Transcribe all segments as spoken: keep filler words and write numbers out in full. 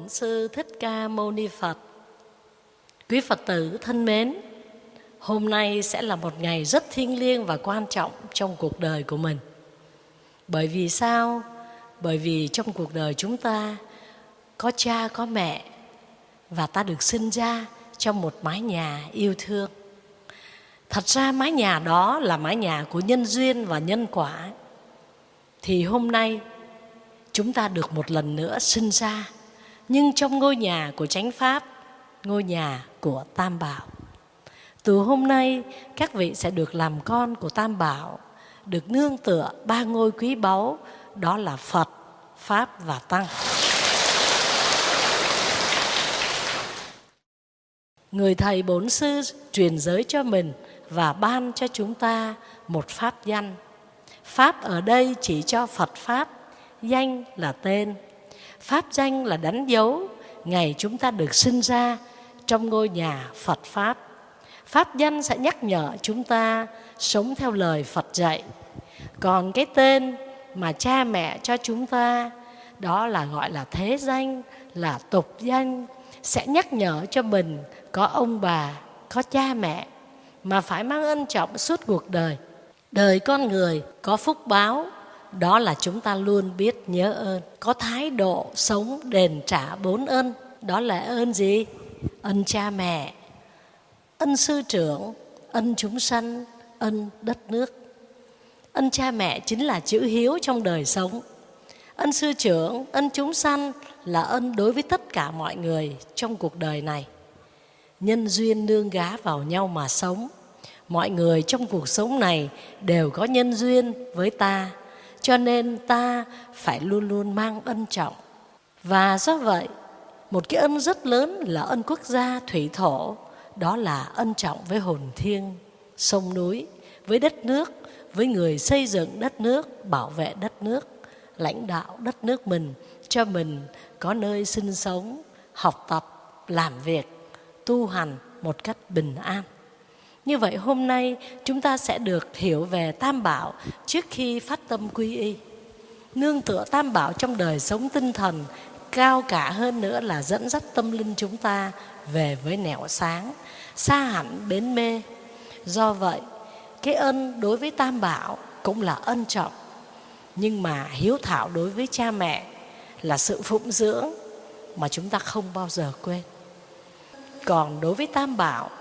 Sư Thích Ca Mâu Ni Phật. Quý Phật tử thân mến, hôm nay sẽ là một ngày rất thiêng liêng và quan trọng trong cuộc đời của mình. Bởi vì sao? Bởi vì trong cuộc đời chúng ta có cha, có mẹ, và ta được sinh ra trong một mái nhà yêu thương. Thật ra mái nhà đó là mái nhà của nhân duyên và nhân quả. Thì hôm nay chúng ta được một lần nữa sinh ra, nhưng trong ngôi nhà của Chánh Pháp, ngôi nhà của Tam Bảo. Từ hôm nay các vị sẽ được làm con của Tam Bảo, được nương tựa ba ngôi quý báu, đó là Phật, Pháp và Tăng. Người thầy Bổn Sư truyền giới cho mình và ban cho chúng ta một pháp danh. Pháp ở đây chỉ cho Phật Pháp, danh là tên. Pháp danh là đánh dấu ngày chúng ta được sinh ra trong ngôi nhà Phật Pháp. Pháp danh sẽ nhắc nhở chúng ta sống theo lời Phật dạy. Còn cái tên mà cha mẹ cho chúng ta, đó là gọi là thế danh, là tục danh, sẽ nhắc nhở cho mình có ông bà, có cha mẹ mà phải mang ân trọng suốt cuộc đời. Đời con người có phúc báo, đó là chúng ta luôn biết nhớ ơn, có thái độ sống đền trả bốn ân. Đó là ơn gì? Ân cha mẹ, ân sư trưởng, ân chúng sanh, ân đất nước. Ân cha mẹ chính là chữ hiếu trong đời sống. Ân sư trưởng, ân chúng sanh là ân đối với tất cả mọi người trong cuộc đời này. Nhân duyên nương gá vào nhau mà sống. Mọi người trong cuộc sống này đều có nhân duyên với ta, cho nên ta phải luôn luôn mang ân trọng. Và do vậy, một cái ân rất lớn là ân quốc gia thủy thổ, đó là ân trọng với hồn thiêng, sông núi, với đất nước, với người xây dựng đất nước, bảo vệ đất nước, lãnh đạo đất nước mình, cho mình có nơi sinh sống, học tập, làm việc, tu hành một cách bình an. Như vậy hôm nay chúng ta sẽ được hiểu về Tam Bảo trước khi phát tâm quy y. Nương tựa Tam Bảo trong đời sống tinh thần, cao cả hơn nữa là dẫn dắt tâm linh chúng ta về với nẻo sáng, xa hẳn bến mê. Do vậy, cái ân đối với Tam Bảo cũng là ân trọng. Nhưng mà hiếu thảo đối với cha mẹ là sự phụng dưỡng mà chúng ta không bao giờ quên. Còn đối với Tam Bảo,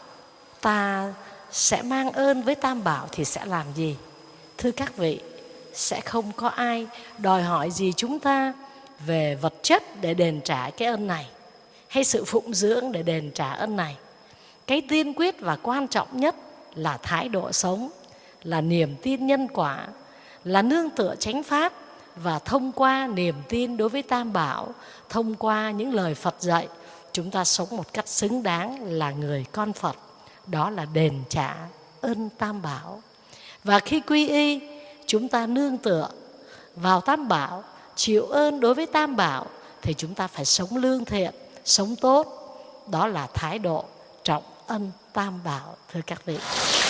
ta sẽ mang ơn với Tam Bảo thì sẽ làm gì? Thưa các vị, sẽ không có ai đòi hỏi gì chúng ta về vật chất để đền trả cái ân này, hay sự phụng dưỡng để đền trả ân này. Cái tiên quyết và quan trọng nhất là thái độ sống, là niềm tin nhân quả, là nương tựa chánh pháp. Và thông qua niềm tin đối với Tam Bảo, thông qua những lời Phật dạy, chúng ta sống một cách xứng đáng là người con Phật. Đó là đền trả ơn Tam Bảo. Và khi quy y, chúng ta nương tựa vào Tam Bảo, chịu ơn đối với Tam Bảo, thì chúng ta phải sống lương thiện, sống tốt. Đó là thái độ trọng ân Tam Bảo, thưa các vị.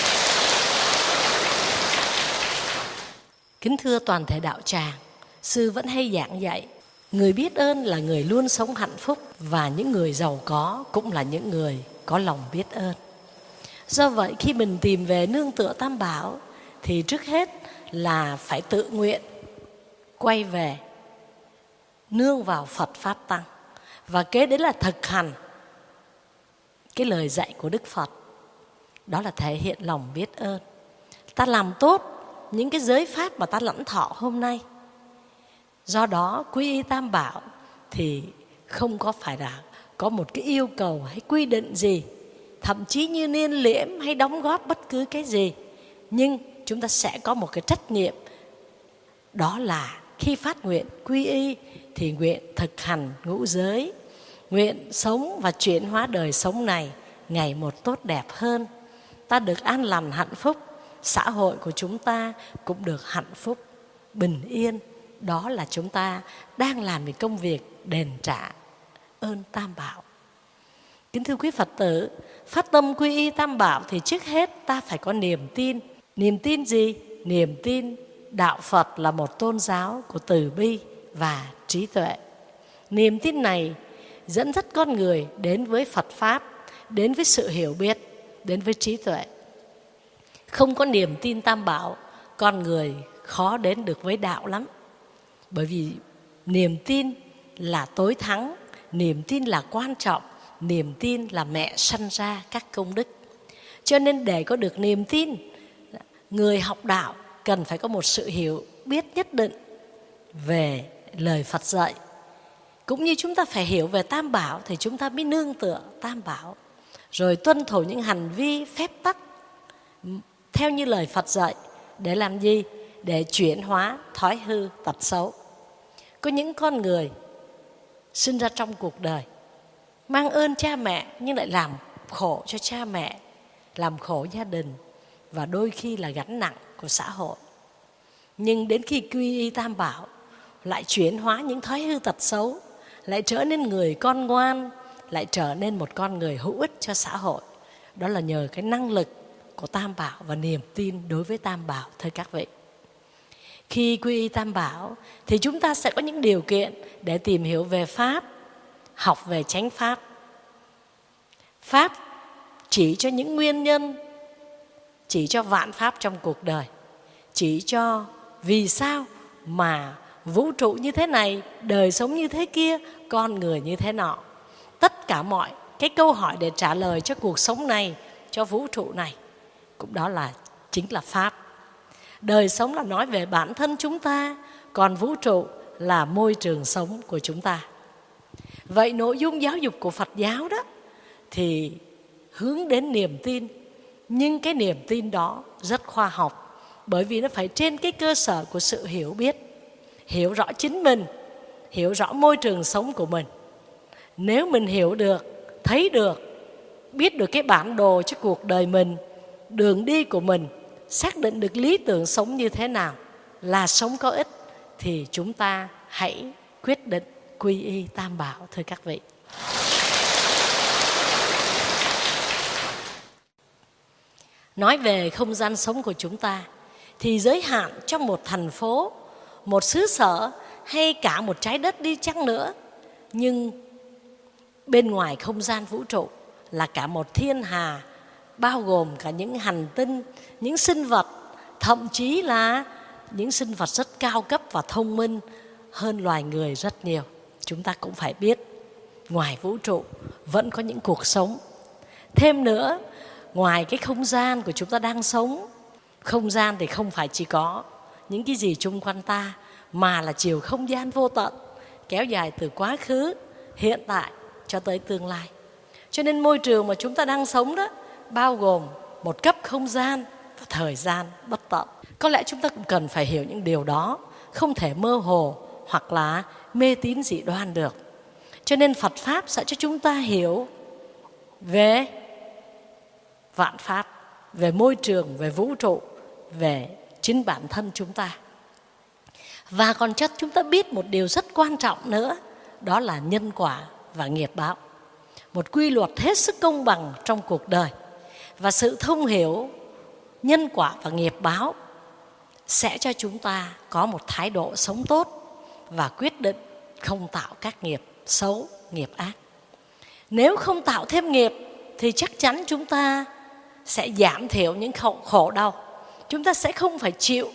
Kính thưa toàn thể đạo tràng, Sư vẫn hay giảng dạy, người biết ơn là người luôn sống hạnh phúc, và những người giàu có cũng là những người có lòng biết ơn. Do vậy khi mình tìm về nương tựa Tam Bảo thì trước hết là phải tự nguyện quay về nương vào Phật Pháp Tăng. Và kế đến là thực hành cái lời dạy của Đức Phật. Đó là thể hiện lòng biết ơn. Ta làm tốt những cái giới pháp mà ta lãnh thọ hôm nay. Do đó quy y Tam Bảo thì không có phải là có một cái yêu cầu hay quy định gì, thậm chí như niên liễm hay đóng góp bất cứ cái gì. Nhưng chúng ta sẽ có một cái trách nhiệm, đó là khi phát nguyện quy y thì nguyện thực hành ngũ giới, nguyện sống và chuyển hóa đời sống này ngày một tốt đẹp hơn. Ta được an lành hạnh phúc, xã hội của chúng ta cũng được hạnh phúc, bình yên. Đó là chúng ta đang làm những công việc đền trả ơn Tam Bảo. Kính thưa quý Phật tử, phát tâm quy y Tam Bảo thì trước hết ta phải có niềm tin. Niềm tin gì? Niềm tin đạo Phật là một tôn giáo của từ bi và trí tuệ. Niềm tin này dẫn dắt con người đến với Phật Pháp, đến với sự hiểu biết, đến với trí tuệ. Không có niềm tin Tam Bảo, con người khó đến được với đạo lắm. Bởi vì niềm tin là tối thắng, niềm tin là quan trọng, niềm tin là mẹ sanh ra các công đức. Cho nên để có được niềm tin, người học đạo cần phải có một sự hiểu biết nhất định về lời Phật dạy. Cũng như chúng ta phải hiểu về Tam Bảo thì chúng ta mới nương tựa Tam Bảo, rồi tuân thủ những hành vi phép tắc theo như lời Phật dạy. Để làm gì? Để chuyển hóa thói hư tật xấu. Có những con người sinh ra trong cuộc đời mang ơn cha mẹ nhưng lại làm khổ cho cha mẹ, làm khổ gia đình và đôi khi là gánh nặng của xã hội. Nhưng đến khi quy y Tam Bảo lại chuyển hóa những thói hư tật xấu, lại trở nên người con ngoan, lại trở nên một con người hữu ích cho xã hội. Đó là nhờ cái năng lực của Tam Bảo và niềm tin đối với Tam Bảo, thưa các vị. Khi quy y Tam Bảo thì chúng ta sẽ có những điều kiện để tìm hiểu về Pháp, học về chánh Pháp. Pháp chỉ cho những nguyên nhân, chỉ cho vạn Pháp trong cuộc đời, chỉ cho vì sao mà vũ trụ như thế này, đời sống như thế kia, con người như thế nọ. Tất cả mọi cái câu hỏi để trả lời cho cuộc sống này, cho vũ trụ này, cũng đó là chính là Pháp. Đời sống là nói về bản thân chúng ta, còn vũ trụ là môi trường sống của chúng ta. Vậy nội dung giáo dục của Phật giáo đó thì hướng đến niềm tin, nhưng cái niềm tin đó rất khoa học, bởi vì nó phải trên cái cơ sở của sự hiểu biết, hiểu rõ chính mình, hiểu rõ môi trường sống của mình. Nếu mình hiểu được, thấy được, biết được cái bản đồ cho cuộc đời mình, đường đi của mình, xác định được lý tưởng sống như thế nào là sống có ích, thì chúng ta hãy quyết định quy y Tam Bảo, thưa các vị. Nói về không gian sống của chúng ta thì giới hạn trong một thành phố, một xứ sở hay cả một trái đất đi chăng nữa, nhưng bên ngoài không gian vũ trụ là cả một thiên hà, bao gồm cả những hành tinh, những sinh vật, thậm chí là những sinh vật rất cao cấp và thông minh hơn loài người rất nhiều. Chúng ta cũng phải biết ngoài vũ trụ vẫn có những cuộc sống. Thêm nữa, ngoài cái không gian của chúng ta đang sống, không gian thì không phải chỉ có những cái gì chung quanh ta, mà là chiều không gian vô tận, kéo dài từ quá khứ, hiện tại cho tới tương lai. Cho nên môi trường mà chúng ta đang sống đó bao gồm một cấp không gian và thời gian bất tận. Có lẽ chúng ta cũng cần phải hiểu những điều đó, không thể mơ hồ hoặc là mê tín dị đoan được. Cho nên Phật Pháp sẽ cho chúng ta hiểu về vạn Pháp, về môi trường, về vũ trụ, về chính bản thân chúng ta. Và còn cho chúng ta biết một điều rất quan trọng nữa, đó là nhân quả và nghiệp báo. Một quy luật hết sức công bằng trong cuộc đời. Và sự thông hiểu nhân quả và nghiệp báo sẽ cho chúng ta có một thái độ sống tốt và quyết định không tạo các nghiệp xấu, nghiệp ác. Nếu không tạo thêm nghiệp thì chắc chắn chúng ta sẽ giảm thiểu những khổ, khổ đau. Chúng ta sẽ không phải chịu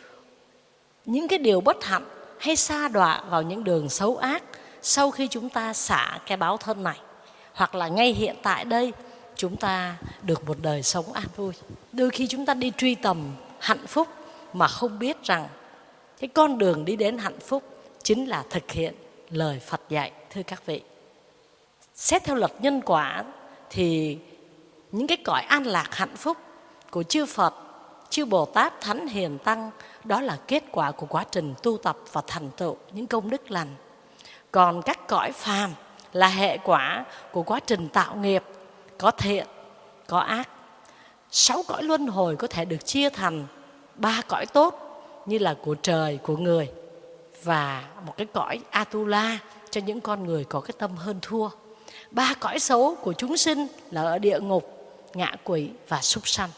những cái điều bất hạnh hay sa đọa vào những đường xấu ác sau khi chúng ta xả cái báo thân này. Hoặc là ngay hiện tại đây chúng ta được một đời sống an vui. Đôi khi chúng ta đi truy tầm hạnh phúc mà không biết rằng cái con đường đi đến hạnh phúc chính là thực hiện lời Phật dạy, thưa các vị. Xét theo luật nhân quả thì những cái cõi an lạc hạnh phúc của chư Phật, chư Bồ Tát, Thánh Hiền Tăng, đó là kết quả của quá trình tu tập và thành tựu những công đức lành. Còn các cõi phàm là hệ quả của quá trình tạo nghiệp, có thiện, có ác. Sáu cõi luân hồi có thể được chia thành ba cõi tốt như là của trời, của người, và một cái cõi Atula cho những con người có cái tâm hơn thua. Ba cõi xấu của chúng sinh là ở địa ngục, ngạ quỷ và súc sanh.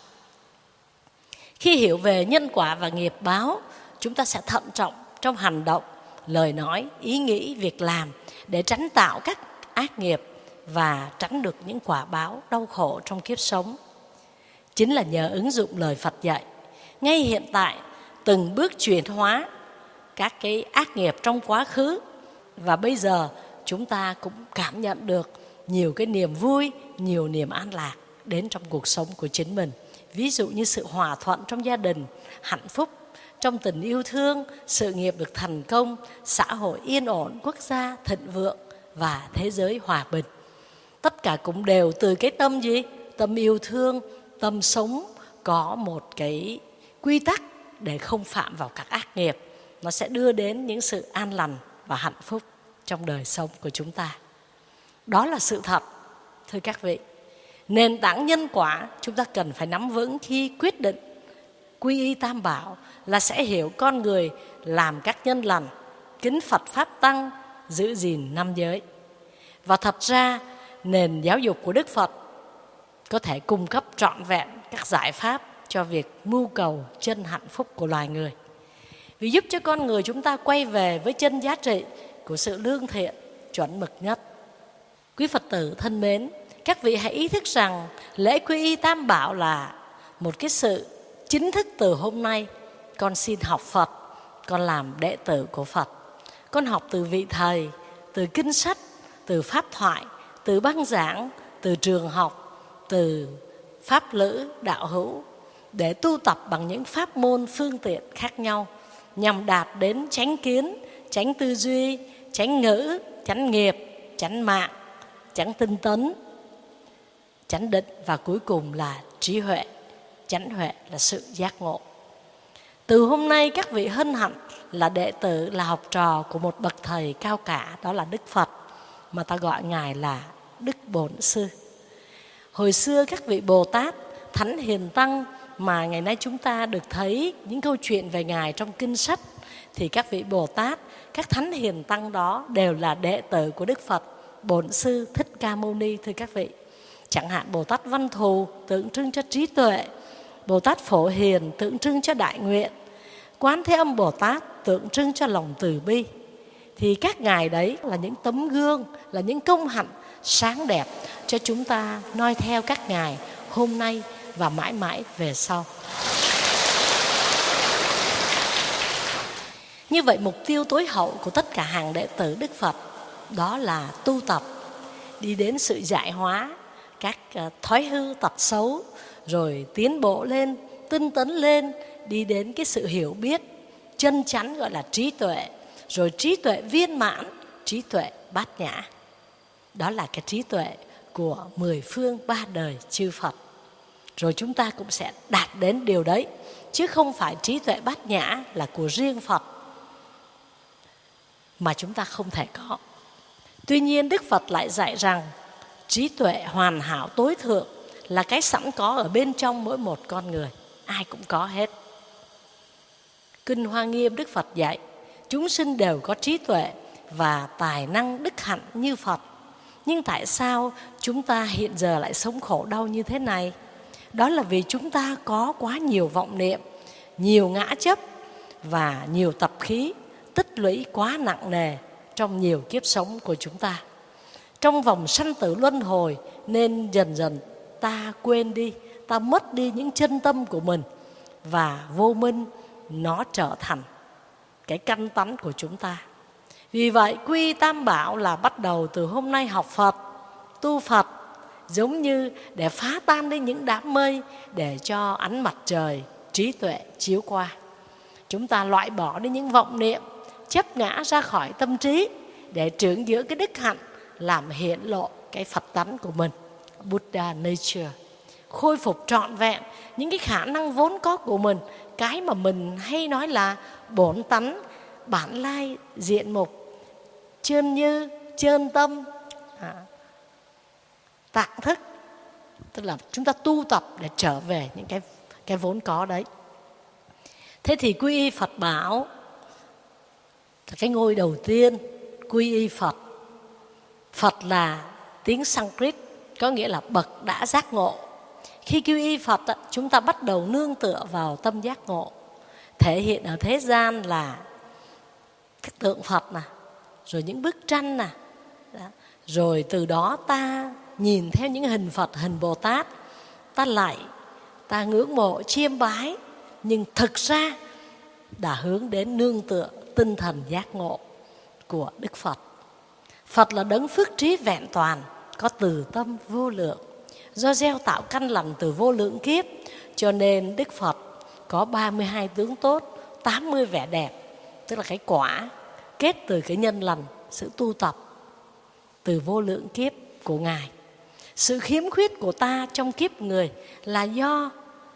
Khi hiểu về nhân quả và nghiệp báo, chúng ta sẽ thận trọng trong hành động, lời nói, ý nghĩ, việc làm để tránh tạo các ác nghiệp và tránh được những quả báo đau khổ trong kiếp sống. Chính là nhờ ứng dụng lời Phật dạy, ngay hiện tại từng bước chuyển hóa các cái ác nghiệp trong quá khứ, và bây giờ chúng ta cũng cảm nhận được nhiều cái niềm vui, nhiều niềm an lạc đến trong cuộc sống của chính mình. Ví dụ như sự hòa thuận trong gia đình, hạnh phúc trong tình yêu thương, sự nghiệp được thành công, xã hội yên ổn, quốc gia thịnh vượng và thế giới hòa bình. Tất cả cũng đều từ cái tâm gì? Tâm yêu thương, tâm sống có một cái quy tắc để không phạm vào các ác nghiệp. Nó sẽ đưa đến những sự an lành và hạnh phúc trong đời sống của chúng ta. Đó là sự thật, thưa các vị. Nền tảng nhân quả chúng ta cần phải nắm vững khi quyết định quy y Tam Bảo, là sẽ hiểu con người làm các nhân lành, kính Phật Pháp Tăng, giữ gìn năm giới. Và thật ra nền giáo dục của Đức Phật có thể cung cấp trọn vẹn các giải pháp cho việc mưu cầu chân hạnh phúc của loài người, vì giúp cho con người chúng ta quay về với chân giá trị của sự lương thiện chuẩn mực nhất. Quý Phật tử thân mến, các vị hãy ý thức rằng lễ quy y Tam Bảo là một cái sự chính thức. Từ hôm nay con xin học Phật, con làm đệ tử của Phật. Con học từ vị thầy, từ kinh sách, từ pháp thoại, từ băng giảng, từ trường học, từ pháp lữ, đạo hữu, để tu tập bằng những pháp môn phương tiện khác nhau, nhằm đạt đến chánh kiến, chánh tư duy, chánh ngữ, chánh nghiệp, chánh mạng, chánh tinh tấn, chánh định, và cuối cùng là trí huệ. Chánh huệ là sự giác ngộ. Từ hôm nay các vị hân hạnh là đệ tử, là học trò của một bậc thầy cao cả, đó là Đức Phật, mà ta gọi Ngài là Đức Bổn Sư. Hồi xưa các vị Bồ Tát, Thánh Hiền Tăng mà ngày nay chúng ta được thấy những câu chuyện về Ngài trong kinh sách, thì các vị Bồ Tát, các Thánh Hiền Tăng đó đều là đệ tử của Đức Phật Bổn Sư Thích Ca Mâu Ni, thưa các vị. Chẳng hạn Bồ Tát Văn Thù tượng trưng cho trí tuệ, Bồ Tát Phổ Hiền tượng trưng cho đại nguyện, Quán Thế Âm Bồ Tát tượng trưng cho lòng từ bi. Thì các ngài đấy là những tấm gương, là những công hạnh sáng đẹp cho chúng ta noi theo các ngài hôm nay và mãi mãi về sau. Như vậy mục tiêu tối hậu của tất cả hàng đệ tử Đức Phật đó là tu tập, đi đến sự giải hóa các thói hư tật xấu, rồi tiến bộ lên, tinh tấn lên, đi đến cái sự hiểu biết chân chắn gọi là trí tuệ, rồi trí tuệ viên mãn, trí tuệ bát nhã. Đó là cái trí tuệ của mười phương ba đời chư Phật. Rồi chúng ta cũng sẽ đạt đến điều đấy, chứ không phải trí tuệ bát nhã là của riêng Phật mà chúng ta không thể có. Tuy nhiên Đức Phật lại dạy rằng trí tuệ hoàn hảo tối thượng là cái sẵn có ở bên trong mỗi một con người, ai cũng có hết. Kinh Hoa Nghiêm Đức Phật dạy chúng sinh đều có trí tuệ và tài năng đức hạnh như Phật. Nhưng tại sao chúng ta hiện giờ lại sống khổ đau như thế này? Đó là vì chúng ta có quá nhiều vọng niệm, nhiều ngã chấp và nhiều tập khí tích lũy quá nặng nề trong nhiều kiếp sống của chúng ta. Trong vòng sanh tử luân hồi nên dần dần ta quên đi, ta mất đi những chân tâm của mình, và vô minh nó trở thành cái căn tánh của chúng ta. Vì vậy quy Tam Bảo là bắt đầu từ hôm nay học Phật, tu Phật, giống như để phá tan đi những đám mây, để cho ánh mặt trời trí tuệ chiếu qua. Chúng ta loại bỏ đi những vọng niệm, chấp ngã ra khỏi tâm trí, để trưởng giữa cái đức hạnh, làm hiện lộ cái Phật tánh của mình, Buddha nature. Khôi phục trọn vẹn những cái khả năng vốn có của mình, cái mà mình hay nói là bổn tánh, bản lai, diện mục, chân như, chân tâm, à, tạng thức. Tức là chúng ta tu tập để trở về những cái, cái vốn có đấy. Thế thì quy y Phật bảo là cái ngôi đầu tiên, quy y Phật. Phật là tiếng Sanskrit, có nghĩa là bậc đã giác ngộ. Khi quy y Phật, chúng ta bắt đầu nương tựa vào tâm giác ngộ. Thể hiện ở thế gian là các tượng Phật nè, rồi những bức tranh nè, Rồi từ đó ta nhìn theo những hình Phật, hình Bồ Tát, ta lạy, ta ngưỡng mộ, chiêm bái, nhưng thực ra đã hướng đến nương tựa tinh thần giác ngộ của Đức Phật. Phật là đấng phước trí vẹn toàn, có từ tâm vô lượng. Do gieo tạo căn lành từ vô lượng kiếp, cho nên Đức Phật có ba mươi hai tướng tốt, tám mươi vẻ đẹp, tức là cái quả kết từ cái nhân lành, sự tu tập từ vô lượng kiếp của Ngài. Sự khiếm khuyết của ta trong kiếp người là do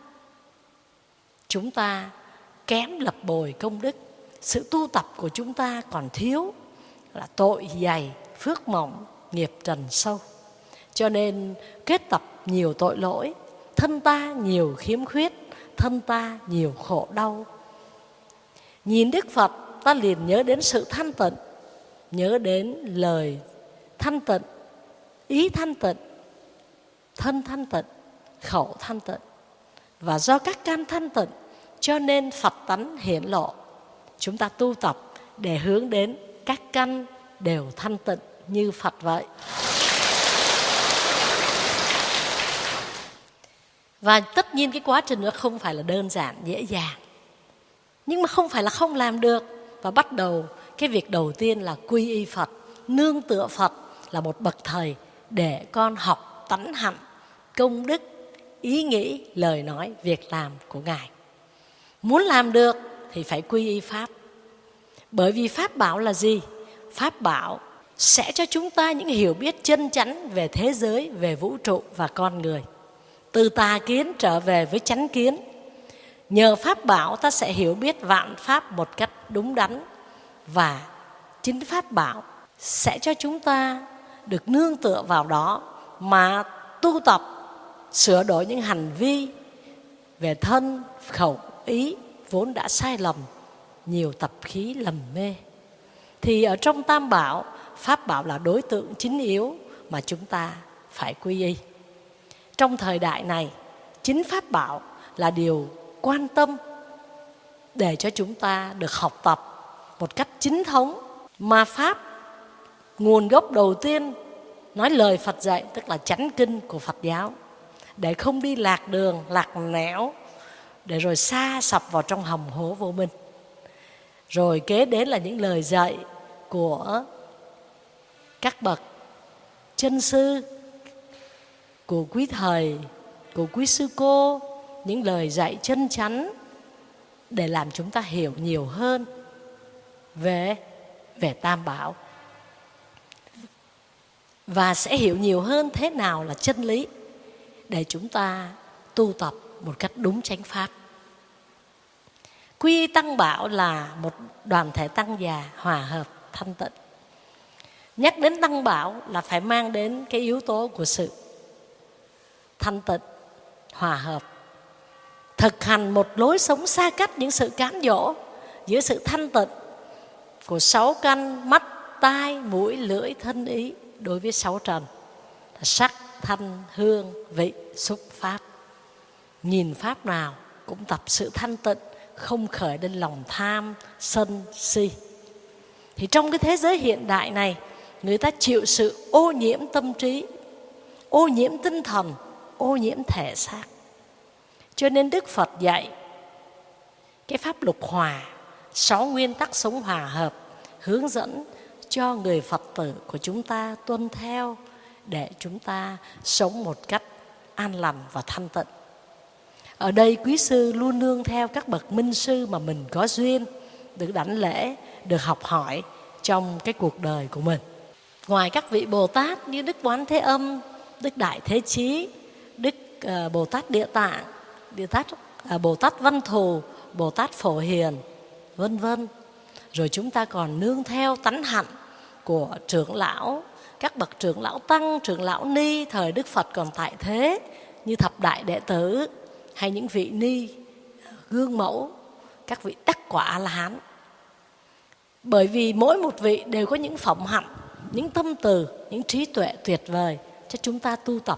chúng ta kém lập bồi công đức. Sự tu tập của chúng ta còn thiếu, là tội dày, phước mỏng, nghiệp trần sâu. Cho nên kết tập nhiều tội lỗi, thân ta nhiều khiếm khuyết, thân ta nhiều khổ đau. Nhìn Đức Phật, ta liền nhớ đến sự thanh tịnh, nhớ đến lời thanh tịnh, ý thanh tịnh, thân thanh tịnh, khẩu thanh tịnh. Và do các căn thanh tịnh, cho nên Phật tánh hiển lộ. Chúng ta tu tập để hướng đến các căn đều thanh tịnh như Phật vậy. Và tất nhiên cái quá trình nó không phải là đơn giản, dễ dàng. Nhưng mà không phải là không làm được. Và bắt đầu cái việc đầu tiên là quy y Phật, nương tựa Phật là một bậc thầy để con học tánh hạnh, công đức, ý nghĩ, lời nói, việc làm của Ngài. Muốn làm được thì phải quy y Pháp. Bởi vì Pháp bảo là gì? Pháp bảo sẽ cho chúng ta những hiểu biết chân chánh về thế giới, về vũ trụ và con người. Từ tà kiến trở về với chánh kiến. Nhờ Pháp bảo ta sẽ hiểu biết vạn Pháp một cách đúng đắn. Và chính Pháp bảo sẽ cho chúng ta được nương tựa vào đó mà tu tập, sửa đổi những hành vi về thân, khẩu, ý vốn đã sai lầm, nhiều tập khí lầm mê. Thì ở trong Tam Bảo, Pháp bảo là đối tượng chính yếu mà chúng ta phải quy y. Trong thời đại này, chính Pháp bảo là điều quan tâm để cho chúng ta được học tập một cách chính thống. Mà Pháp, nguồn gốc đầu tiên nói lời Phật dạy, tức là chánh kinh của Phật giáo, để không đi lạc đường, lạc nẻo, để rồi sa sập vào trong hầm hố vô minh. Rồi kế đến là những lời dạy của các bậc chân sư, của quý thầy, của quý sư cô, những lời dạy chân chánh để làm chúng ta hiểu nhiều hơn về, về Tam Bảo. Và sẽ hiểu nhiều hơn thế nào là chân lý để chúng ta tu tập một cách đúng chánh pháp. Quy y Tăng Bảo là một đoàn thể tăng già hòa hợp thanh tịnh. Nhắc đến Tăng Bảo là phải mang đến cái yếu tố của sự thanh tịnh, hòa hợp. Thực hành một lối sống xa cách những sự cám dỗ giữa sự thanh tịnh của sáu căn mắt, tai, mũi, lưỡi, thân, ý đối với sáu trần: sắc, thanh, hương, vị, xúc, pháp. Nhìn pháp nào cũng tập sự thanh tịnh, không khởi lên lòng tham, sân, si. Thì trong cái thế giới hiện đại này, người ta chịu sự ô nhiễm tâm trí, ô nhiễm tinh thần, ô nhiễm thể xác. Cho nên Đức Phật dạy cái pháp lục hòa, sáu nguyên tắc sống hòa hợp, hướng dẫn cho người Phật tử của chúng ta tuân theo để chúng ta sống một cách an lành và thanh tịnh. Ở đây quý sư luôn nương theo các bậc minh sư mà mình có duyên được đảnh lễ, được học hỏi trong cái cuộc đời của mình. Ngoài các vị Bồ Tát như Đức Quán Thế Âm, Đức Đại Thế Chí, Đức uh, Bồ Tát Địa Tạng, Địa Tát, uh, Bồ Tát Văn Thù, Bồ Tát Phổ Hiền, vân vân. Rồi chúng ta còn nương theo tánh hạnh của trưởng lão, các bậc trưởng lão tăng, trưởng lão ni thời Đức Phật còn tại thế, như thập đại đệ tử hay những vị ni gương mẫu, các vị đắc quả A-la-hán. Bởi vì mỗi một vị đều có những phẩm hạnh, những tâm từ, những trí tuệ tuyệt vời cho chúng ta tu tập.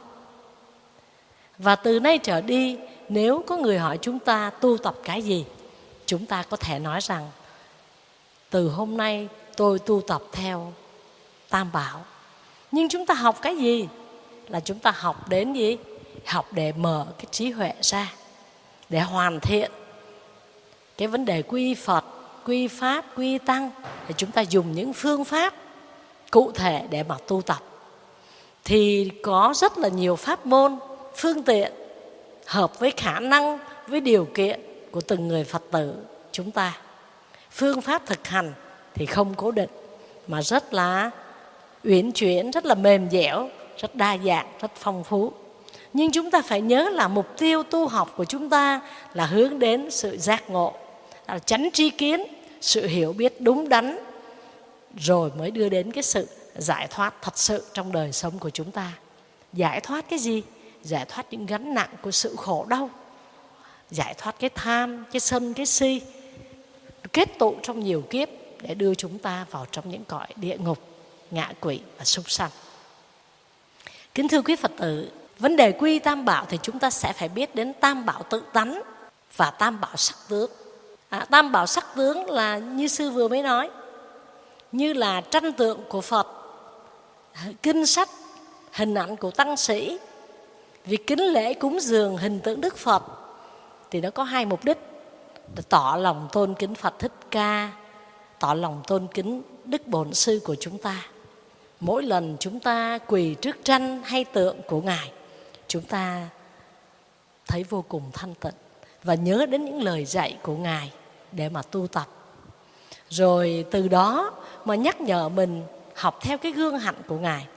Và từ nay trở đi, nếu có người hỏi chúng ta tu tập cái gì, chúng ta có thể nói rằng từ hôm nay tôi tu tập theo Tam Bảo. Nhưng chúng ta học cái gì? Là chúng ta học đến gì? Học để mở cái trí huệ ra, để hoàn thiện cái vấn đề quy Phật, quy Pháp, quy Tăng. Thì chúng ta dùng những phương pháp cụ thể để mà tu tập. Thì có rất là nhiều pháp môn, phương tiện hợp với khả năng, với điều kiện của từng người Phật tử chúng ta. Phương pháp thực hành thì không cố định, mà rất là uyển chuyển, rất là mềm dẻo, rất đa dạng, rất phong phú. Nhưng chúng ta phải nhớ là mục tiêu tu học của chúng ta là hướng đến sự giác ngộ, là chánh tri kiến, sự hiểu biết đúng đắn, rồi mới đưa đến cái sự giải thoát thật sự trong đời sống của chúng ta. Giải thoát cái gì? Giải thoát những gánh nặng của sự khổ đau, giải thoát cái tham, cái sân, cái si kết tụ trong nhiều kiếp để đưa chúng ta vào trong những cõi địa ngục, ngạ quỷ và súc sanh. Kính thưa quý Phật tử, vấn đề quy tam bảo thì chúng ta sẽ phải biết đến tam bảo tự tánh và tam bảo sắc tướng. À, tam bảo sắc tướng là như sư vừa mới nói, như là tranh tượng của Phật, kinh sách, hình ảnh của tăng sĩ. Vì kính lễ cúng dường hình tượng Đức Phật thì nó có hai mục đích: tỏ lòng tôn kính Phật Thích Ca, tỏ lòng tôn kính Đức Bổn Sư của chúng ta. Mỗi lần chúng ta quỳ trước tranh hay tượng của Ngài, chúng ta thấy vô cùng thanh tịnh và nhớ đến những lời dạy của Ngài để mà tu tập. Rồi từ đó mà nhắc nhở mình học theo cái gương hạnh của Ngài.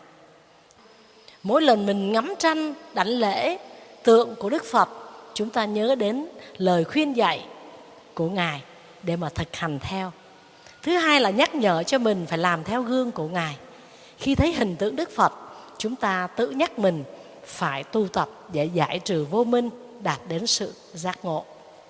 Mỗi lần mình ngắm tranh, đảnh lễ tượng của Đức Phật, chúng ta nhớ đến lời khuyên dạy của Ngài để mà thực hành theo. Thứ hai là nhắc nhở cho mình phải làm theo gương của Ngài. Khi thấy hình tượng Đức Phật, chúng ta tự nhắc mình phải tu tập để giải trừ vô minh, đạt đến sự giác ngộ.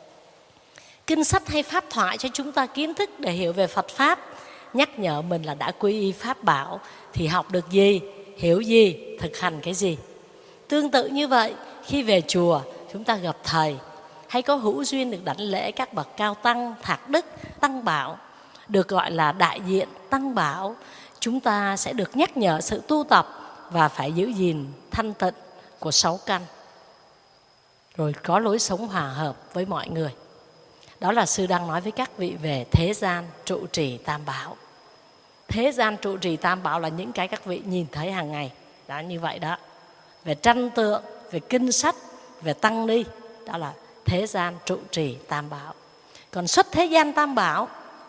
Kinh sách hay pháp thoại cho chúng ta kiến thức để hiểu về Phật Pháp, nhắc nhở mình là đã quy y Pháp bảo thì học được gì, hiểu gì, thực hành cái gì. Tương tự như vậy, khi về chùa chúng ta gặp thầy hay có hữu duyên được đảnh lễ các bậc cao tăng, thạc đức, tăng bảo, được gọi là đại diện tăng bảo, chúng ta sẽ được nhắc nhở sự tu tập và phải giữ gìn thanh tịnh của sáu căn, rồi có lối sống hòa hợp với mọi người. Đó là sư đang nói với các vị về thế gian trụ trì tam bảo. Thế gian trụ trì tam bảo là những cái các vị nhìn thấy hàng ngày. Đó, như vậy đó. Về tranh tượng, về kinh sách, về tăng ni, đó là thế gian trụ trì tam bảo. Còn xuất thế gian tam bảo,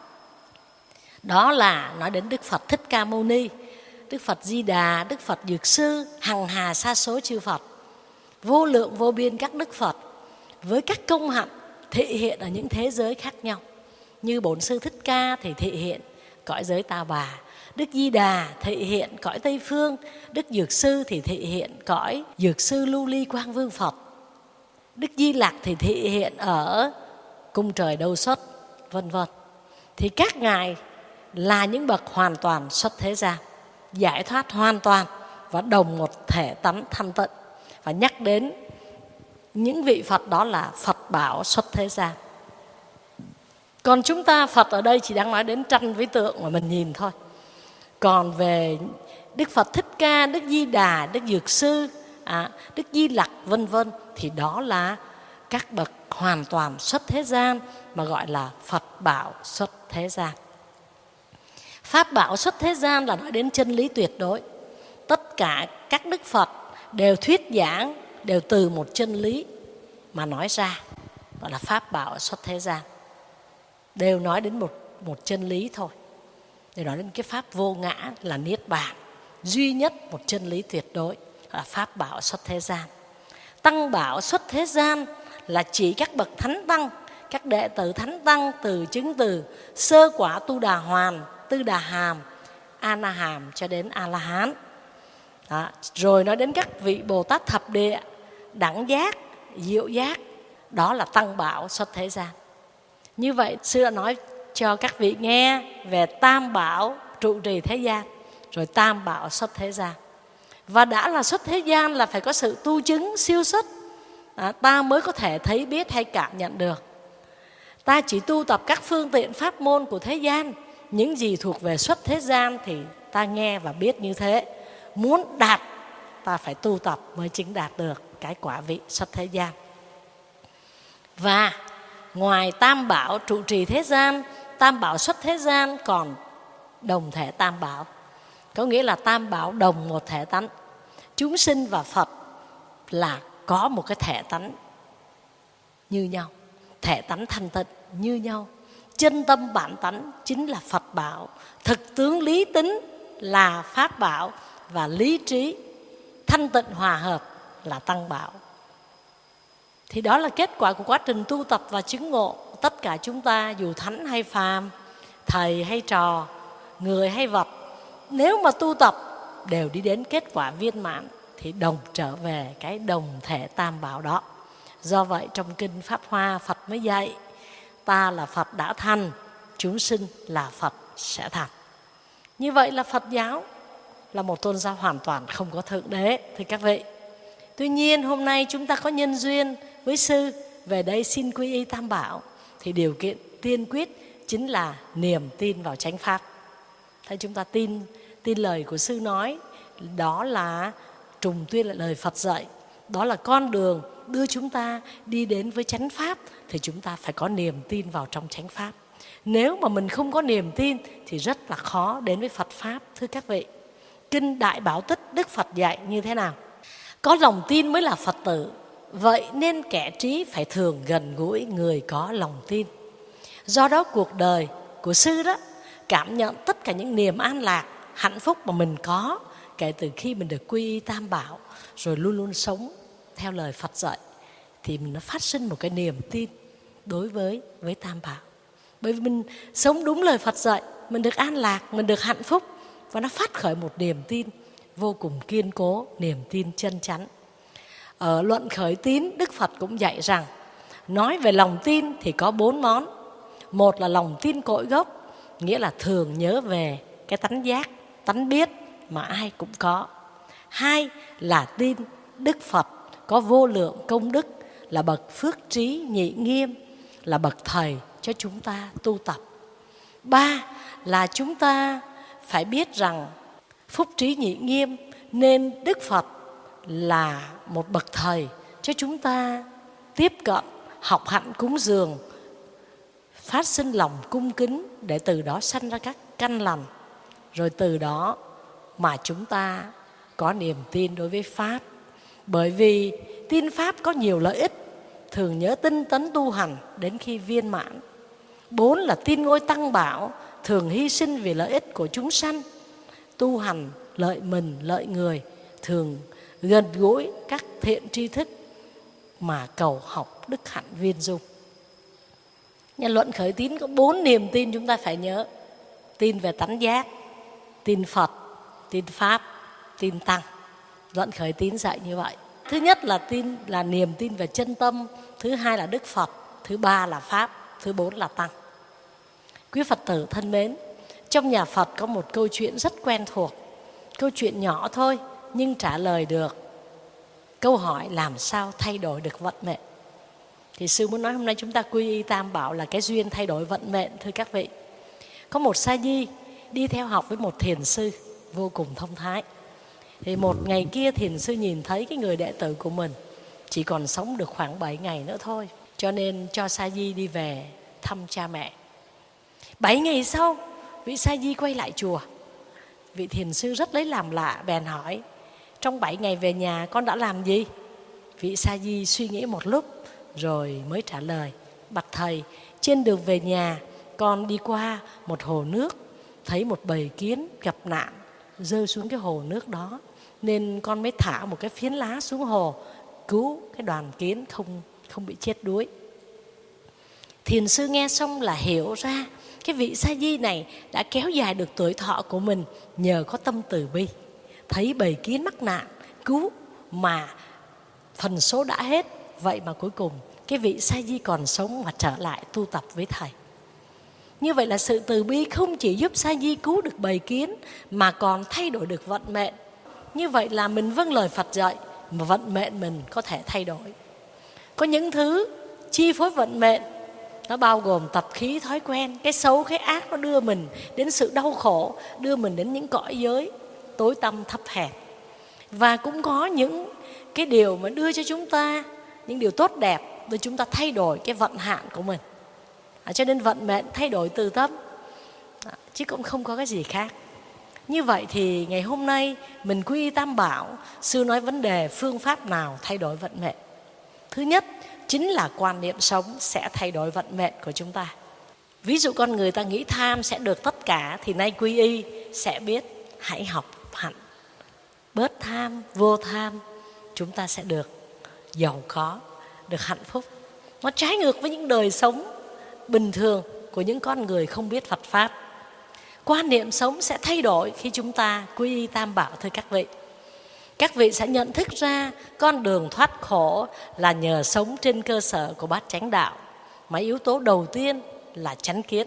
đó là nói đến Đức Phật Thích Ca Mâu Ni, Đức Phật Di Đà, Đức Phật Dược Sư, hằng hà sa số chư Phật, vô lượng vô biên các Đức Phật với các công hạnh thị hiện ở những thế giới khác nhau. Như Bổn Sư Thích Ca thì thị hiện cõi giới Ta Bà, Đức Di Đà thị hiện cõi Tây Phương, Đức Dược Sư thì thị hiện cõi Dược Sư Lưu Ly Quang Vương Phật, Đức Di Lặc thì thị hiện ở cung trời Đâu Xuất, vân vân. Thì các ngài là những bậc hoàn toàn xuất thế gian, giải thoát hoàn toàn và đồng một thể tánh thanh tịnh. Và nhắc đến những vị Phật đó là Phật bảo xuất thế gian. Còn chúng ta Phật ở đây chỉ đang nói đến tranh với tượng mà mình nhìn thôi. Còn về Đức Phật Thích Ca, Đức Di Đà, Đức Dược Sư, à, Đức Di Lặc vân vân thì đó là các bậc hoàn toàn xuất thế gian mà gọi là Phật bảo xuất thế gian. Pháp bảo xuất thế gian là nói đến chân lý tuyệt đối. Tất cả các Đức Phật đều thuyết giảng, đều từ một chân lý mà nói ra, gọi là Pháp bảo xuất thế gian. Đều nói đến một, một chân lý thôi. Đều nói đến cái Pháp vô ngã là Niết Bàn, duy nhất một chân lý tuyệt đối, là Pháp bảo xuất thế gian. Tăng bảo xuất thế gian là chỉ các bậc thánh tăng, các đệ tử thánh tăng từ chứng từ sơ quả Tu Đà Hoàn, Tư Đà Hàm, A Na Hàm cho đến A La Hán. Đó. Rồi nói đến các vị Bồ Tát thập địa, đẳng giác, diệu giác, đó là tăng bảo xuất thế gian. Như vậy sư đã nói cho các vị nghe về tam bảo trụ trì thế gian, rồi tam bảo xuất thế gian. Và đã là xuất thế gian là phải có sự tu chứng siêu xuất, à, ta mới có thể thấy biết hay cảm nhận được. Ta chỉ tu tập các phương tiện pháp môn của thế gian, những gì thuộc về xuất thế gian thì ta nghe và biết như thế. muốn đạt, ta phải tu tập mới chứng đạt được cái quả vị xuất thế gian. Và ngoài tam bảo trụ trì thế gian, tam bảo xuất thế gian, còn đồng thể tam bảo. Có nghĩa là tam bảo đồng một thể tánh. Chúng sinh và Phật là có một cái thể tánh như nhau, thể tánh thanh tịnh như nhau. Chân tâm bản tánh chính là Phật bảo, thực tướng lý tính là Pháp bảo, và lý trí thanh tịnh hòa hợp là Tăng bảo. Thì đó là kết quả của quá trình tu tập và chứng ngộ. Tất cả chúng ta, dù thánh hay phàm, thầy hay trò, người hay vật, nếu mà tu tập đều đi đến kết quả viên mãn thì đồng trở về cái đồng thể tam bảo đó. Do vậy trong kinh Pháp Hoa, Phật mới dạy ta là Phật đã thành, chúng sinh là Phật sẽ thành. Như vậy là Phật giáo là một tôn giáo hoàn toàn không có thượng đế, thưa các vị. Tuy nhiên hôm nay chúng ta có nhân duyên với sư về đây xin quy y tam bảo, thì điều kiện tiên quyết chính là niềm tin vào chánh pháp. Thế chúng ta tin tin lời của sư nói, đó là trùng tuyên là lời Phật dạy, đó là con đường đưa chúng ta đi đến với chánh pháp, thì chúng ta phải có niềm tin vào trong chánh pháp. Nếu mà mình không có niềm tin thì rất là khó đến với Phật pháp, thưa các vị. Kinh Đại Bảo Tích Đức Phật dạy như thế nào? Có lòng tin mới là Phật tử, vậy nên kẻ trí phải thường gần gũi người có lòng tin. Do đó cuộc đời của sư đó cảm nhận tất cả những niềm an lạc, hạnh phúc mà mình có kể từ khi mình được quy y tam bảo, rồi luôn luôn sống theo lời Phật dạy, thì mình nó phát sinh một cái niềm tin đối với với tam bảo. Bởi vì mình sống đúng lời Phật dạy, mình được an lạc, mình được hạnh phúc, và nó phát khởi một niềm tin vô cùng kiên cố, niềm tin chân chắn. Ở luận khởi tín, Đức Phật cũng dạy rằng, nói về lòng tin thì có bốn món. Một là lòng tin cội gốc, nghĩa là thường nhớ về cái tánh giác, tánh biết mà ai cũng có. Hai là tin Đức Phật có vô lượng công đức, là bậc phước trí nhị nghiêm, là bậc thầy cho chúng ta tu tập. Ba là chúng ta phải biết rằng phúc trí nhị nghiêm, nên Đức Phật là một bậc thầy cho chúng ta tiếp cận, học hạnh cúng dường, phát sinh lòng cung kính, để từ đó sanh ra các căn lành, rồi từ đó mà chúng ta có niềm tin đối với Pháp. Bởi vì tin Pháp có nhiều lợi ích, thường nhớ tinh tấn tu hành đến khi viên mãn. Bốn là tin ngôi Tăng bảo, thường hy sinh vì lợi ích của chúng sanh, tu hành lợi mình lợi người, thường gần gũi các thiện tri thức mà cầu học đức hạnh viên dung. Nhà luận khởi tín có bốn niềm tin chúng ta phải nhớ: tin về tánh giác, tin Phật, tin Pháp, tin Tăng. Luận khởi tín dạy như vậy. Thứ nhất là tin là niềm tin về chân tâm, thứ hai là Đức Phật, thứ ba là Pháp, thứ bốn là Tăng. Quý Phật tử thân mến, trong nhà Phật có một câu chuyện rất quen thuộc. Câu chuyện nhỏ thôi nhưng trả lời được câu hỏi làm sao thay đổi được vận mệnh. Thì sư muốn nói hôm nay chúng ta quy y tam bảo là cái duyên thay đổi vận mệnh, thưa các vị. Có một sa di đi theo học với một thiền sư vô cùng thông thái. Thì một ngày kia thiền sư nhìn thấy cái người đệ tử của mình chỉ còn sống được khoảng bảy ngày nữa thôi, cho nên cho sa di đi về thăm cha mẹ. Bảy ngày sau, vị sa di quay lại chùa. Vị thiền sư rất lấy làm lạ, bèn hỏi: trong bảy ngày về nhà con đã làm gì? Vị sa di suy nghĩ một lúc rồi mới trả lời: bạch thầy, trên đường về nhà con đi qua một hồ nước, thấy một bầy kiến gặp nạn rơi xuống cái hồ nước đó, nên con mới thả một cái phiến lá xuống hồ cứu cái đoàn kiến không, không bị chết đuối. Thiền sư nghe xong là hiểu ra cái vị sa di này đã kéo dài được tuổi thọ của mình nhờ có tâm từ bi. Thấy bầy kiến mắc nạn cứu mà phần số đã hết, vậy mà cuối cùng cái vị sa di còn sống mà trở lại tu tập với thầy. Như vậy là sự từ bi không chỉ giúp sa di cứu được bầy kiến mà còn thay đổi được vận mệnh. Như vậy là mình vâng lời Phật dạy mà vận mệnh mình có thể thay đổi. Có những thứ chi phối vận mệnh, nó bao gồm tập khí, thói quen. Cái xấu, cái ác nó đưa mình đến sự đau khổ, đưa mình đến những cõi giới tối tăm thấp hèn. Và cũng có những cái điều mà đưa cho chúng ta, những điều tốt đẹp, để chúng ta thay đổi cái vận hạn của mình. À, cho nên vận mệnh thay đổi từ tâm, à, chứ cũng không có cái gì khác. Như vậy thì ngày hôm nay mình quy y Tam Bảo, sư nói vấn đề phương pháp nào thay đổi vận mệnh. Thứ nhất chính là quan niệm sống sẽ thay đổi vận mệnh của chúng ta. Ví dụ con người ta nghĩ tham sẽ được tất cả, thì nay quy y sẽ biết hãy học hẳn, bớt tham, vô tham, chúng ta sẽ được giàu có, được hạnh phúc. Nó trái ngược với những đời sống bình thường của những con người không biết Phật Pháp. Quan niệm sống sẽ thay đổi khi chúng ta quy y Tam Bảo, thưa các vị. Các vị sẽ nhận thức ra con đường thoát khổ là nhờ sống trên cơ sở của bát chánh đạo. Mà yếu tố đầu tiên là chánh kiến,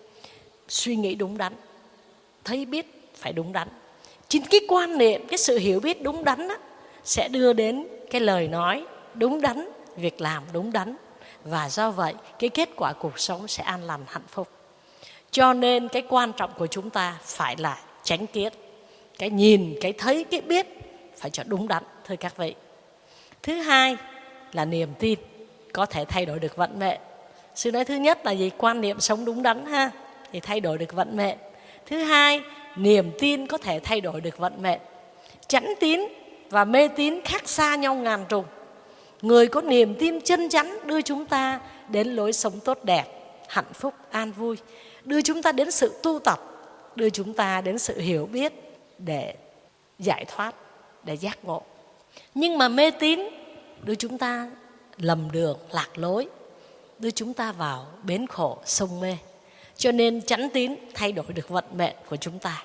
suy nghĩ đúng đắn, thấy biết phải đúng đắn. Chính cái quan niệm, cái sự hiểu biết đúng đắn đó, sẽ đưa đến cái lời nói đúng đắn, việc làm đúng đắn. Và do vậy cái kết quả cuộc sống sẽ an lành hạnh phúc. Cho nên cái quan trọng của chúng ta phải là chánh kiến, cái nhìn, cái thấy, cái biết phải cho đúng đắn, thưa các vị. Thứ hai là niềm tin có thể thay đổi được vận mệnh. Sư nói thứ nhất là gì? Quan niệm sống đúng đắn ha, thì thay đổi được vận mệnh. Thứ hai, niềm tin có thể thay đổi được vận mệnh. Chánh tín và mê tín khác xa nhau ngàn trùng. Người có niềm tin chân chắn đưa chúng ta đến lối sống tốt đẹp, hạnh phúc, an vui, đưa chúng ta đến sự tu tập, đưa chúng ta đến sự hiểu biết để giải thoát, để giác ngộ. Nhưng mà mê tín đưa chúng ta lầm đường, lạc lối, đưa chúng ta vào bến khổ, sông mê. Cho nên chánh tín thay đổi được vận mệnh của chúng ta,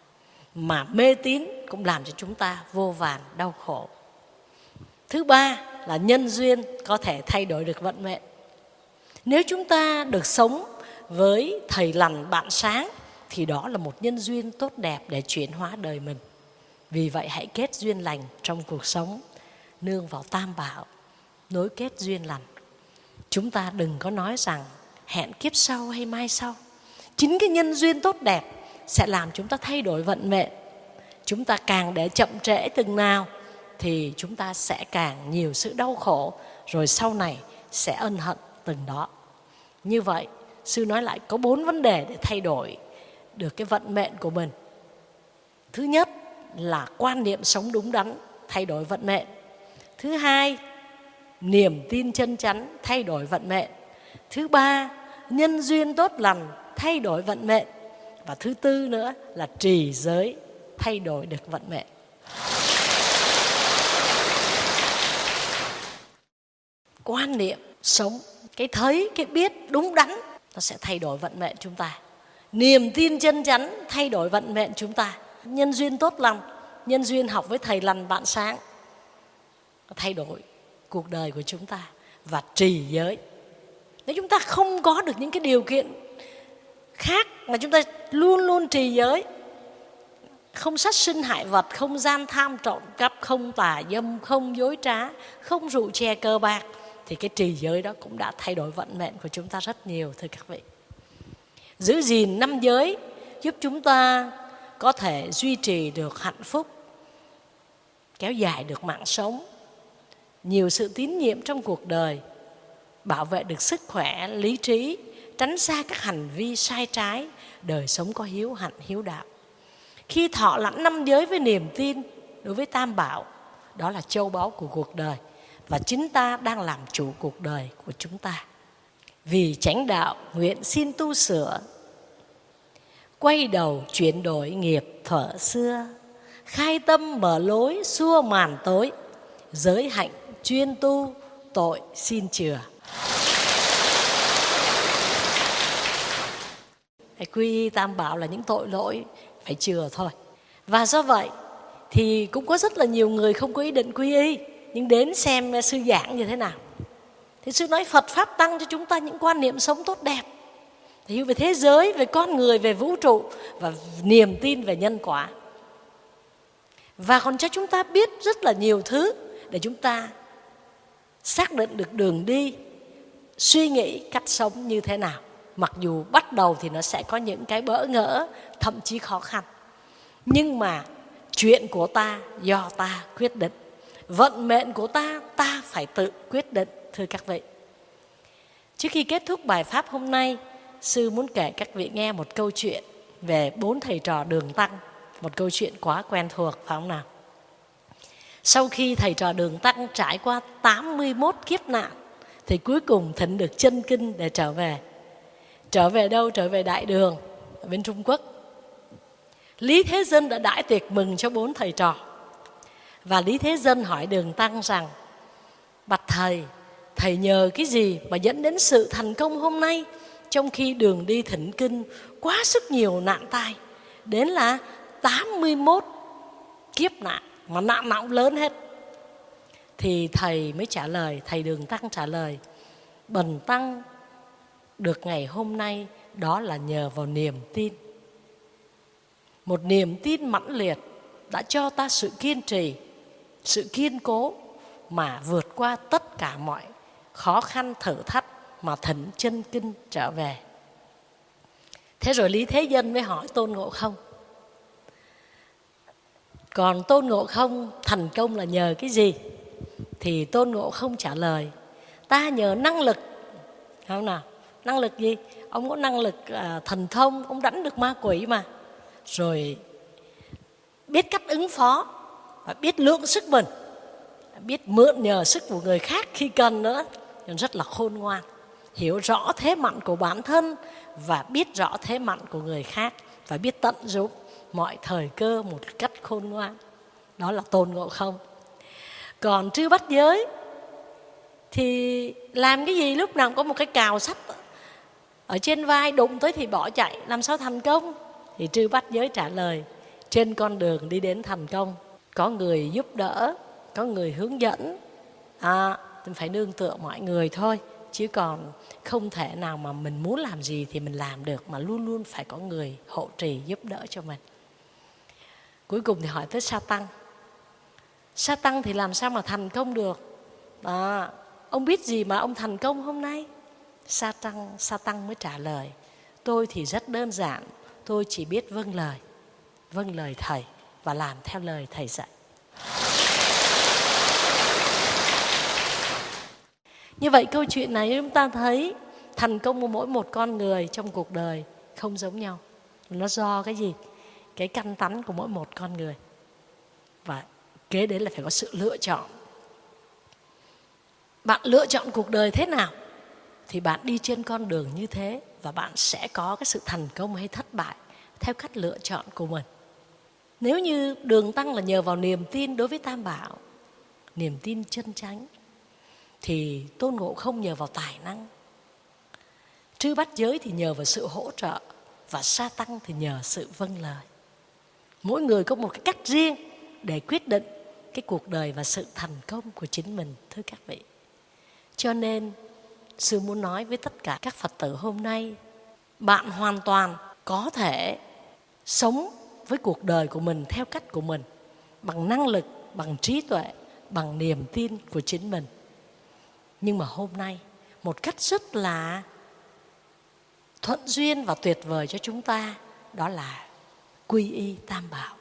mà mê tín cũng làm cho chúng ta vô vàn đau khổ. Thứ ba là nhân duyên có thể thay đổi được vận mệnh. Nếu chúng ta được sống với thầy lành bạn sáng thì đó là một nhân duyên tốt đẹp để chuyển hóa đời mình. Vì vậy hãy kết duyên lành trong cuộc sống, nương vào Tam Bảo, nối kết duyên lành. Chúng ta đừng có nói rằng hẹn kiếp sau hay mai sau. Chính cái nhân duyên tốt đẹp sẽ làm chúng ta thay đổi vận mệnh. Chúng ta càng để chậm trễ từng nào thì chúng ta sẽ càng nhiều sự đau khổ, rồi sau này sẽ ân hận từng đó. Như vậy, sư nói lại có bốn vấn đề để thay đổi được cái vận mệnh của mình. Thứ nhất là quan niệm sống đúng đắn, thay đổi vận mệnh. Thứ hai, niềm tin chân chắn, thay đổi vận mệnh. Thứ ba, nhân duyên tốt lành, thay đổi vận mệnh. Và thứ tư nữa là trì giới, thay đổi được vận mệnh. Quan niệm sống, cái thấy, cái biết đúng đắn, nó sẽ thay đổi vận mệnh chúng ta. Niềm tin chân chắn thay đổi vận mệnh chúng ta. Nhân duyên tốt lành, nhân duyên học với thầy lành bạn sáng, thay đổi cuộc đời của chúng ta. Và trì giới, nếu chúng ta không có được những cái điều kiện khác mà chúng ta luôn luôn trì giới, không sát sinh hại vật, không gian tham trộm cắp, không tà dâm, không dối trá, không rượu chè cờ bạc, thì cái trì giới đó cũng đã thay đổi vận mệnh của chúng ta rất nhiều, thưa các vị. Giữ gìn năm giới giúp chúng ta có thể duy trì được hạnh phúc, kéo dài được mạng sống, nhiều sự tín nhiệm trong cuộc đời, bảo vệ được sức khỏe, lý trí, tránh xa các hành vi sai trái, đời sống có hiếu hạnh, hiếu đạo. Khi thọ lãnh năm giới với niềm tin đối với Tam Bảo, đó là châu báu của cuộc đời, và chính ta đang làm chủ cuộc đời của chúng ta. Vì chánh đạo nguyện xin tu sửa, quay đầu chuyển đổi nghiệp thuở xưa, khai tâm mở lối xua màn tối, giới hạnh chuyên tu tội xin chừa. Phải quy y Tam Bảo là những tội lỗi phải chừa thôi. Và do vậy thì cũng có rất là nhiều người không có ý định quy y, nhưng đến xem sư giảng như thế nào. Thì sư nói Phật Pháp tăng cho chúng ta những quan niệm sống tốt đẹp, hiểu về thế giới, về con người, về vũ trụ, và niềm tin về nhân quả. Và còn cho chúng ta biết rất là nhiều thứ để chúng ta xác định được đường đi, suy nghĩ cách sống như thế nào. Mặc dù bắt đầu thì nó sẽ có những cái bỡ ngỡ, thậm chí khó khăn, nhưng mà Chuyện của ta do ta quyết định. Vận mệnh của ta, ta phải tự quyết định, thưa các vị. Trước khi kết thúc bài pháp hôm nay, sư muốn kể các vị nghe một câu chuyện về bốn thầy trò Đường Tăng. Một câu chuyện quá quen thuộc, phải không nào? Sau khi thầy trò Đường Tăng trải qua tám mươi mốt kiếp nạn, thì cuối cùng thỉnh được chân kinh để trở về. Trở về đâu? Trở về Đại Đường, ở bên Trung Quốc. Lý Thế Dân đã đãi tiệc mừng cho bốn thầy trò. Và Lý Thế Dân hỏi Đường Tăng rằng: bạch thầy, thầy nhờ cái gì mà dẫn đến sự thành công hôm nay, trong khi đường đi thỉnh kinh quá sức nhiều nạn tai, đến là tám mươi mốt kiếp nạn, mà nạn nào cũng lớn hết. Thì thầy mới trả lời, thầy Đường Tăng trả lời: bần tăng được ngày hôm nay đó là nhờ vào niềm tin. Một niềm tin mãnh liệt đã cho ta sự kiên trì, sự kiên cố mà vượt qua tất cả mọi khó khăn thử thách mà thỉnh chân kinh trở về. Thế rồi Lý Thế Dân mới hỏi Tôn Ngộ Không: còn Tôn Ngộ Không thành công là nhờ cái gì? Thì Tôn Ngộ Không trả lời: ta nhờ năng lực. Không nào? Năng lực gì? Ông có năng lực à, thần thông, ông đánh được ma quỷ mà. Rồi biết cách ứng phó, và biết lượng sức mình, biết mượn nhờ sức của người khác khi cần nữa. Rất là khôn ngoan, hiểu rõ thế mạnh của bản thân và biết rõ thế mạnh của người khác, và biết tận dụng mọi thời cơ một cách khôn ngoan. Đó là Tôn Ngộ Không. Còn Trư Bát Giới thì làm cái gì? Lúc nào cũng có một cái cào sắt ở trên vai, đụng tới thì bỏ chạy, làm sao thành công? Thì Trư Bát Giới trả lời: trên con đường đi đến thành công, có người giúp đỡ, có người hướng dẫn, à, phải nương tựa mọi người thôi. Chứ còn không thể nào mà mình muốn làm gì thì mình làm được, mà luôn luôn phải có người hộ trì giúp đỡ cho mình. Cuối cùng thì hỏi tới Sa Tăng. Sa Tăng thì làm sao mà thành công được? À, ông biết gì mà ông thành công hôm nay? Sa Tăng, Sa Tăng mới trả lời: tôi thì rất đơn giản, tôi chỉ biết vâng lời, vâng lời thầy và làm theo lời thầy dạy. Như vậy câu chuyện này chúng ta thấy thành công của mỗi một con người trong cuộc đời không giống nhau. Nó do cái gì? Cái căn tánh của mỗi một con người. Và kế đến là phải có sự lựa chọn. Bạn lựa chọn cuộc đời thế nào thì bạn đi trên con đường như thế, và bạn sẽ có cái sự thành công hay thất bại theo cách lựa chọn của mình. Nếu như Đường Tăng là nhờ vào niềm tin đối với Tam Bảo, niềm tin chân chánh, thì Tôn Ngộ Không nhờ vào tài năng, Trư Bát Giới thì nhờ vào sự hỗ trợ, và Sa Tăng thì nhờ sự vâng lời. Mỗi người có một cái cách riêng để quyết định cái cuộc đời và sự thành công của chính mình, thưa các vị. Cho nên sư muốn nói với tất cả các Phật tử hôm nay, bạn hoàn toàn có thể sống với cuộc đời của mình theo cách của mình, bằng năng lực, bằng trí tuệ, bằng niềm tin của chính mình. Nhưng mà hôm nay, một cách rất là thuận duyên và tuyệt vời cho chúng ta, đó là quy y Tam Bảo.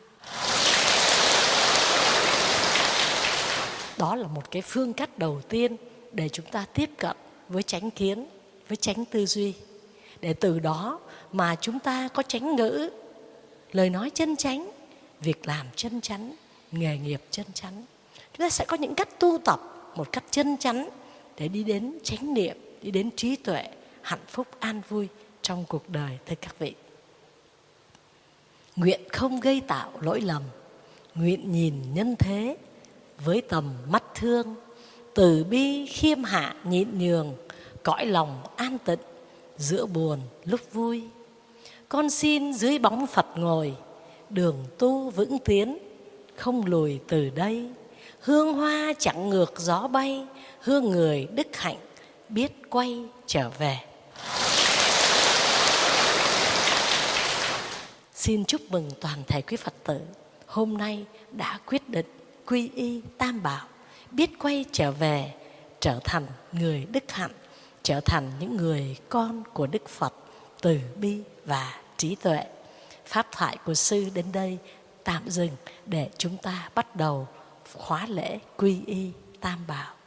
Đó là một cái phương cách đầu tiên để chúng ta tiếp cận với chánh kiến, với chánh tư duy, để từ đó mà chúng ta có chánh ngữ, lời nói chân chánh, việc làm chân chánh, nghề nghiệp chân chánh. Chúng ta sẽ có những cách tu tập một cách chân chánh để đi đến chánh niệm, đi đến trí tuệ, hạnh phúc an vui trong cuộc đời, thưa các vị. Nguyện không gây tạo lỗi lầm, nguyện nhìn nhân thế với tầm mắt thương, từ bi khiêm hạ nhịn nhường, cõi lòng an tịnh giữa buồn lúc vui. Con xin dưới bóng Phật ngồi, đường tu vững tiến, không lùi từ đây. Hương hoa chẳng ngược gió bay, hương người đức hạnh biết quay trở về. Xin chúc mừng toàn thể quý Phật tử hôm nay đã quyết định quy y Tam Bảo, biết quay trở về, trở thành người đức hạnh, trở thành những người con của Đức Phật từ bi và trí tuệ. Pháp thoại của sư đến đây tạm dừng để chúng ta bắt đầu khóa lễ quy y Tam Bảo.